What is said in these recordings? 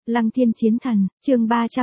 Lăng Thiên Chiến Thần, chương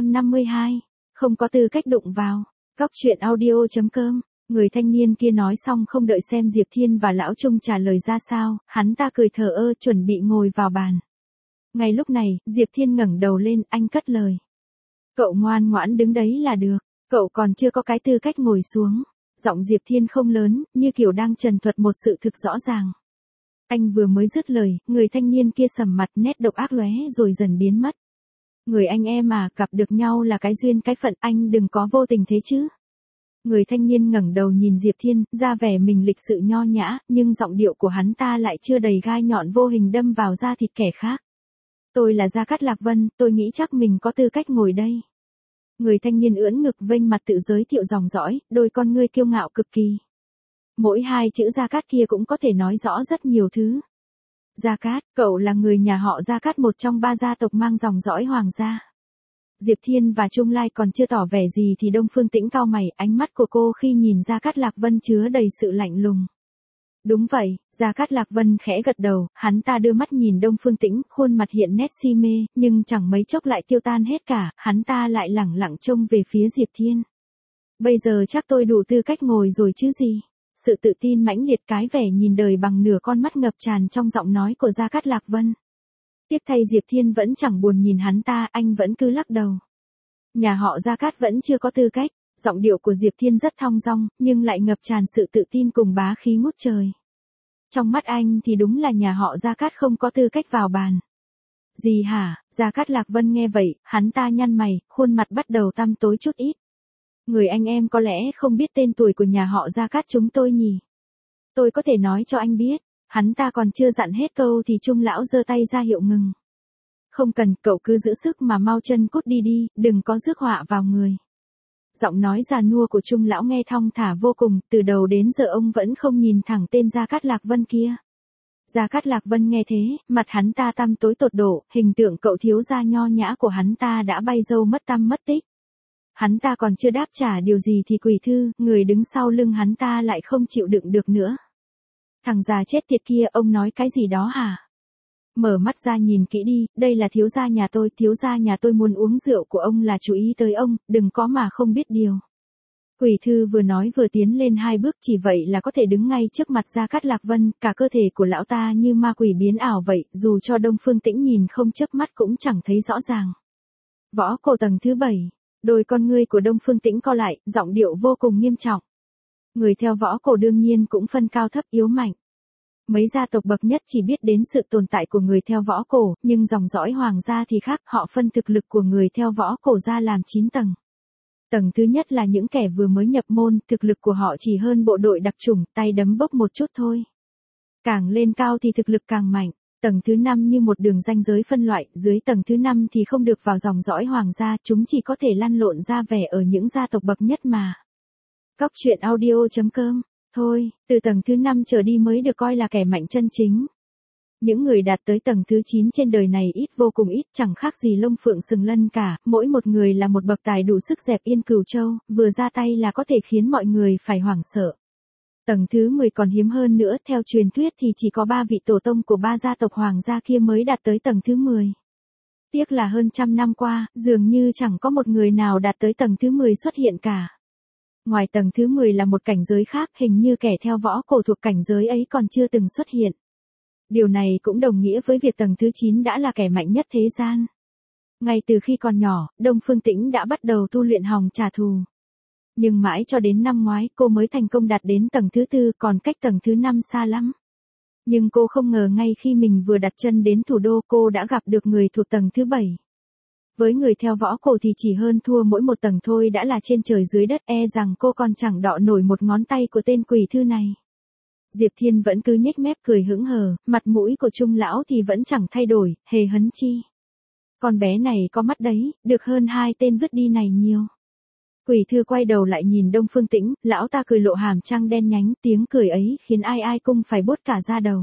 352. Không có tư cách đụng vào. Góc truyện audio.com. Người thanh niên kia nói xong không đợi xem Diệp Thiên và Lão Trung trả lời ra sao, hắn ta cười thờ ơ chuẩn bị ngồi vào bàn. Ngay lúc này, Diệp Thiên ngẩng đầu lên, anh cất lời. Cậu ngoan ngoãn đứng đấy là được, cậu còn chưa có cái tư cách ngồi xuống. Giọng Diệp Thiên không lớn, như kiểu đang trần thuật một sự thực rõ ràng. Anh vừa mới dứt lời, người thanh niên kia sầm mặt, nét độc ác lóe rồi dần biến mất. Người anh em mà, gặp được nhau là cái duyên cái phận, anh đừng có vô tình thế chứ. Người thanh niên ngẩng đầu nhìn Diệp Thiên, ra vẻ mình lịch sự nho nhã, nhưng giọng điệu của hắn ta lại chưa đầy gai nhọn vô hình đâm vào da thịt kẻ khác. Tôi là Gia Cát Lạc Vân, tôi nghĩ chắc mình có tư cách ngồi đây. Người thanh niên ưỡn ngực vênh mặt tự giới thiệu dòng dõi, đôi con ngươi kiêu ngạo cực kỳ. Mỗi hai chữ Gia Cát kia cũng có thể nói rõ rất nhiều thứ. Gia Cát, cậu là người nhà họ Gia Cát, một trong ba gia tộc mang dòng dõi hoàng gia. Diệp Thiên và Trung Lai còn chưa tỏ vẻ gì thì Đông Phương Tĩnh cau mày, ánh mắt của cô khi nhìn Gia Cát Lạc Vân chứa đầy sự lạnh lùng. Đúng vậy, Gia Cát Lạc Vân khẽ gật đầu, hắn ta đưa mắt nhìn Đông Phương Tĩnh, khuôn mặt hiện nét si mê, nhưng chẳng mấy chốc lại tiêu tan hết cả, hắn ta lại lẳng lặng trông về phía Diệp Thiên. Bây giờ chắc tôi đủ tư cách ngồi rồi chứ gì? Sự tự tin mãnh liệt, cái vẻ nhìn đời bằng nửa con mắt ngập tràn trong giọng nói của Gia Cát Lạc Vân. Tiếc thay Diệp Thiên vẫn chẳng buồn nhìn hắn ta, anh vẫn cứ lắc đầu. Nhà họ Gia Cát vẫn chưa có tư cách. Giọng điệu của Diệp Thiên rất thong dong, nhưng lại ngập tràn sự tự tin cùng bá khí ngút trời. Trong mắt anh thì đúng là nhà họ Gia Cát không có tư cách vào bàn. Gì hả? Gia Cát Lạc Vân nghe vậy, hắn ta nhăn mày, khuôn mặt bắt đầu tăm tối chút ít. Người anh em có lẽ không biết tên tuổi của nhà họ Gia Cát chúng tôi nhỉ? Tôi có thể nói cho anh biết. Hắn ta còn chưa dặn hết câu thì Trung lão giơ tay ra hiệu ngừng. Không cần, cậu cứ giữ sức mà mau chân cút đi đi, đừng có rước họa vào người. Giọng nói già nua của Trung lão nghe thong thả vô cùng, từ đầu đến giờ ông vẫn không nhìn thẳng tên Gia Cát Lạc Vân kia. Gia Cát Lạc Vân nghe thế, mặt hắn ta tăm tối tột độ, hình tượng cậu thiếu gia nho nhã của hắn ta đã bay dâu mất tăm mất tích. Hắn ta còn chưa đáp trả điều gì thì Quỷ Thư, người đứng sau lưng hắn ta lại không chịu đựng được nữa. Thằng già chết tiệt kia, ông nói cái gì đó hả? Mở mắt ra nhìn kỹ đi, đây là thiếu gia nhà tôi muốn uống rượu của ông là chú ý tới ông, đừng có mà không biết điều. Quỷ Thư vừa nói vừa tiến lên hai bước, chỉ vậy là có thể đứng ngay trước mặt Gia Cát Lạc Vân, cả cơ thể của lão ta như ma quỷ biến ảo vậy, dù cho Đông Phương Tĩnh nhìn không chớp mắt cũng chẳng thấy rõ ràng. Võ cổ tầng thứ 7, đôi con ngươi của Đông Phương Tĩnh co lại, giọng điệu vô cùng nghiêm trọng. Người theo võ cổ đương nhiên cũng phân cao thấp yếu mạnh. Mấy gia tộc bậc nhất chỉ biết đến sự tồn tại của người theo võ cổ, nhưng dòng dõi hoàng gia thì khác, họ phân thực lực của người theo võ cổ ra làm 9 tầng. Tầng thứ nhất là những kẻ vừa mới nhập môn, thực lực của họ chỉ hơn bộ đội đặc chủng, tay đấm bốc một chút thôi. Càng lên cao thì thực lực càng mạnh. Tầng thứ 5 như một đường ranh giới phân loại, dưới tầng thứ 5 thì không được vào dòng dõi hoàng gia, chúng chỉ có thể lăn lộn ra vẻ ở những gia tộc bậc nhất mà. Góc truyện audio.com. Thôi, từ tầng thứ 5 trở đi mới được coi là kẻ mạnh chân chính. Những người đạt tới tầng thứ 9 trên đời này ít vô cùng ít, chẳng khác gì lông phượng sừng lân cả, mỗi một người là một bậc tài đủ sức dẹp yên Cửu Châu, vừa ra tay là có thể khiến mọi người phải hoảng sợ. Tầng thứ 10 còn hiếm hơn nữa, theo truyền thuyết thì chỉ có 3 vị tổ tông của 3 gia tộc hoàng gia kia mới đạt tới tầng thứ 10. Tiếc là hơn trăm năm qua, dường như chẳng có một người nào đạt tới tầng thứ 10 xuất hiện cả. Ngoài tầng thứ 10 là một cảnh giới khác, hình như kẻ theo võ cổ thuộc cảnh giới ấy còn chưa từng xuất hiện. Điều này cũng đồng nghĩa với việc tầng thứ 9 đã là kẻ mạnh nhất thế gian. Ngay từ khi còn nhỏ, Đông Phương Tĩnh đã bắt đầu tu luyện hòng trả thù. Nhưng mãi cho đến năm ngoái cô mới thành công đạt đến tầng thứ 4, còn cách tầng thứ 5 xa lắm. Nhưng cô không ngờ ngay khi mình vừa đặt chân đến thủ đô cô đã gặp được người thuộc tầng thứ 7. Với người theo võ cổ thì chỉ hơn thua mỗi một tầng thôi đã là trên trời dưới đất, e rằng cô còn chẳng đọ nổi một ngón tay của tên Quỷ Thư này. Diệp Thiên vẫn cứ nhếch mép cười hững hờ, mặt mũi của Trung lão thì vẫn chẳng thay đổi, hề hấn chi. Con bé này có mắt đấy, được hơn hai tên vứt đi này nhiều. Quỷ Thư quay đầu lại nhìn Đông Phương Tĩnh, lão ta cười lộ hàm răng đen nhánh, tiếng cười ấy khiến ai ai cũng phải buốt cả da đầu.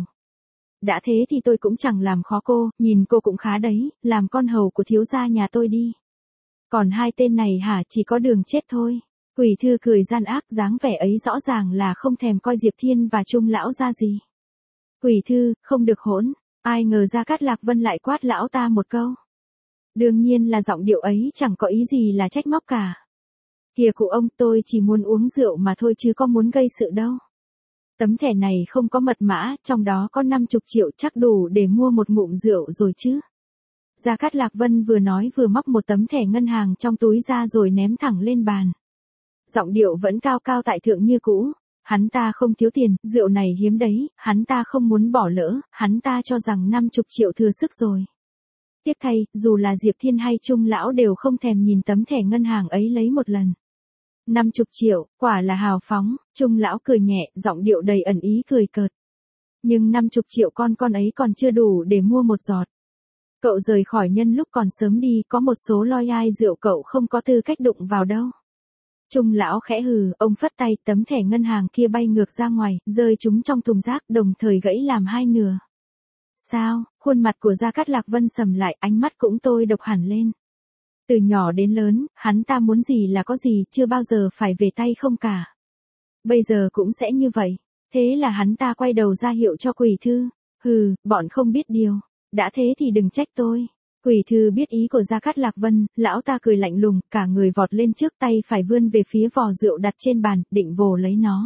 Đã thế thì tôi cũng chẳng làm khó cô, nhìn cô cũng khá đấy, làm con hầu của thiếu gia nhà tôi đi. Còn hai tên này hả, chỉ có đường chết thôi. Quỷ Thư cười gian ác, dáng vẻ ấy rõ ràng là không thèm coi Diệp Thiên và Trung lão ra gì. Quỷ Thư, không được hỗn, ai ngờ Gia Cát Lạc Vân lại quát lão ta một câu. Đương nhiên là giọng điệu ấy chẳng có ý gì là trách móc cả. Kìa cụ ông, tôi chỉ muốn uống rượu mà thôi chứ có muốn gây sự đâu. Tấm thẻ này không có mật mã, trong đó có 50 triệu chắc đủ để mua một ngụm rượu rồi chứ. Gia Cát Lạc Vân vừa nói vừa móc một tấm thẻ ngân hàng trong túi ra rồi ném thẳng lên bàn. Giọng điệu vẫn cao cao tại thượng như cũ. Hắn ta không thiếu tiền, rượu này hiếm đấy, hắn ta không muốn bỏ lỡ, hắn ta cho rằng 50 triệu thừa sức rồi. Tiếc thay, dù là Diệp Thiên hay Trung lão đều không thèm nhìn tấm thẻ ngân hàng ấy lấy một lần. 50 triệu, quả là hào phóng, Trung lão cười nhẹ, giọng điệu đầy ẩn ý cười cợt. Nhưng 50 triệu con ấy còn chưa đủ để mua một giọt. Cậu rời khỏi nhân lúc còn sớm đi, có một số loi ai rượu cậu không có tư cách đụng vào đâu. Trung lão khẽ hừ, ông phất tay, tấm thẻ ngân hàng kia bay ngược ra ngoài, rơi chúng trong thùng rác, đồng thời gãy làm hai nửa. Sao? Khuôn mặt của Gia Cát Lạc Vân sầm lại, ánh mắt cũng tôi độc hẳn lên. Từ nhỏ đến lớn, hắn ta muốn gì là có gì, chưa bao giờ phải về tay không cả. Bây giờ cũng sẽ như vậy. Thế là hắn ta quay đầu ra hiệu cho Quỷ Thư. Hừ, bọn không biết điều. Đã thế thì đừng trách tôi. Quỷ Thư biết ý của Gia Cát Lạc Vân, lão ta cười lạnh lùng, cả người vọt lên trước, tay phải vươn về phía vò rượu đặt trên bàn, định vồ lấy nó.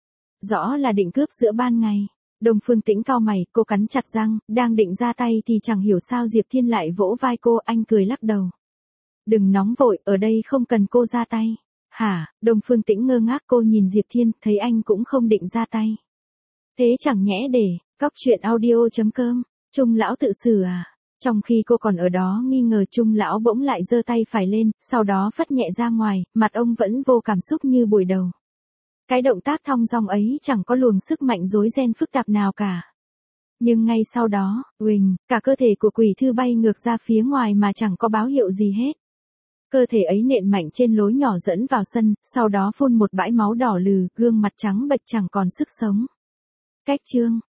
Rõ là định cướp giữa ban ngày. Đông Phương Tĩnh cau mày, cô cắn chặt răng, đang định ra tay thì chẳng hiểu sao Diệp Thiên lại vỗ vai cô, anh cười lắc đầu. Đừng nóng vội, ở đây không cần cô ra tay. Hả? Đông Phương Tĩnh ngơ ngác, cô nhìn Diệp Thiên, thấy anh cũng không định ra tay. Thế chẳng nhẽ để, cóc truyện audio.com, Trung lão tự xử à? Trong khi cô còn ở đó nghi ngờ, Trung lão bỗng lại giơ tay phải lên, sau đó phất nhẹ ra ngoài, mặt ông vẫn vô cảm xúc như buổi đầu. Cái động tác thong dong ấy chẳng có luồng sức mạnh rối ren phức tạp nào cả. Nhưng ngay sau đó, uỳnh, cả cơ thể của Quỷ Thư bay ngược ra phía ngoài mà chẳng có báo hiệu gì hết. Cơ thể ấy nện mạnh trên lối nhỏ dẫn vào sân, sau đó phun một bãi máu đỏ lừ, gương mặt trắng bệch chẳng còn sức sống. Cách chương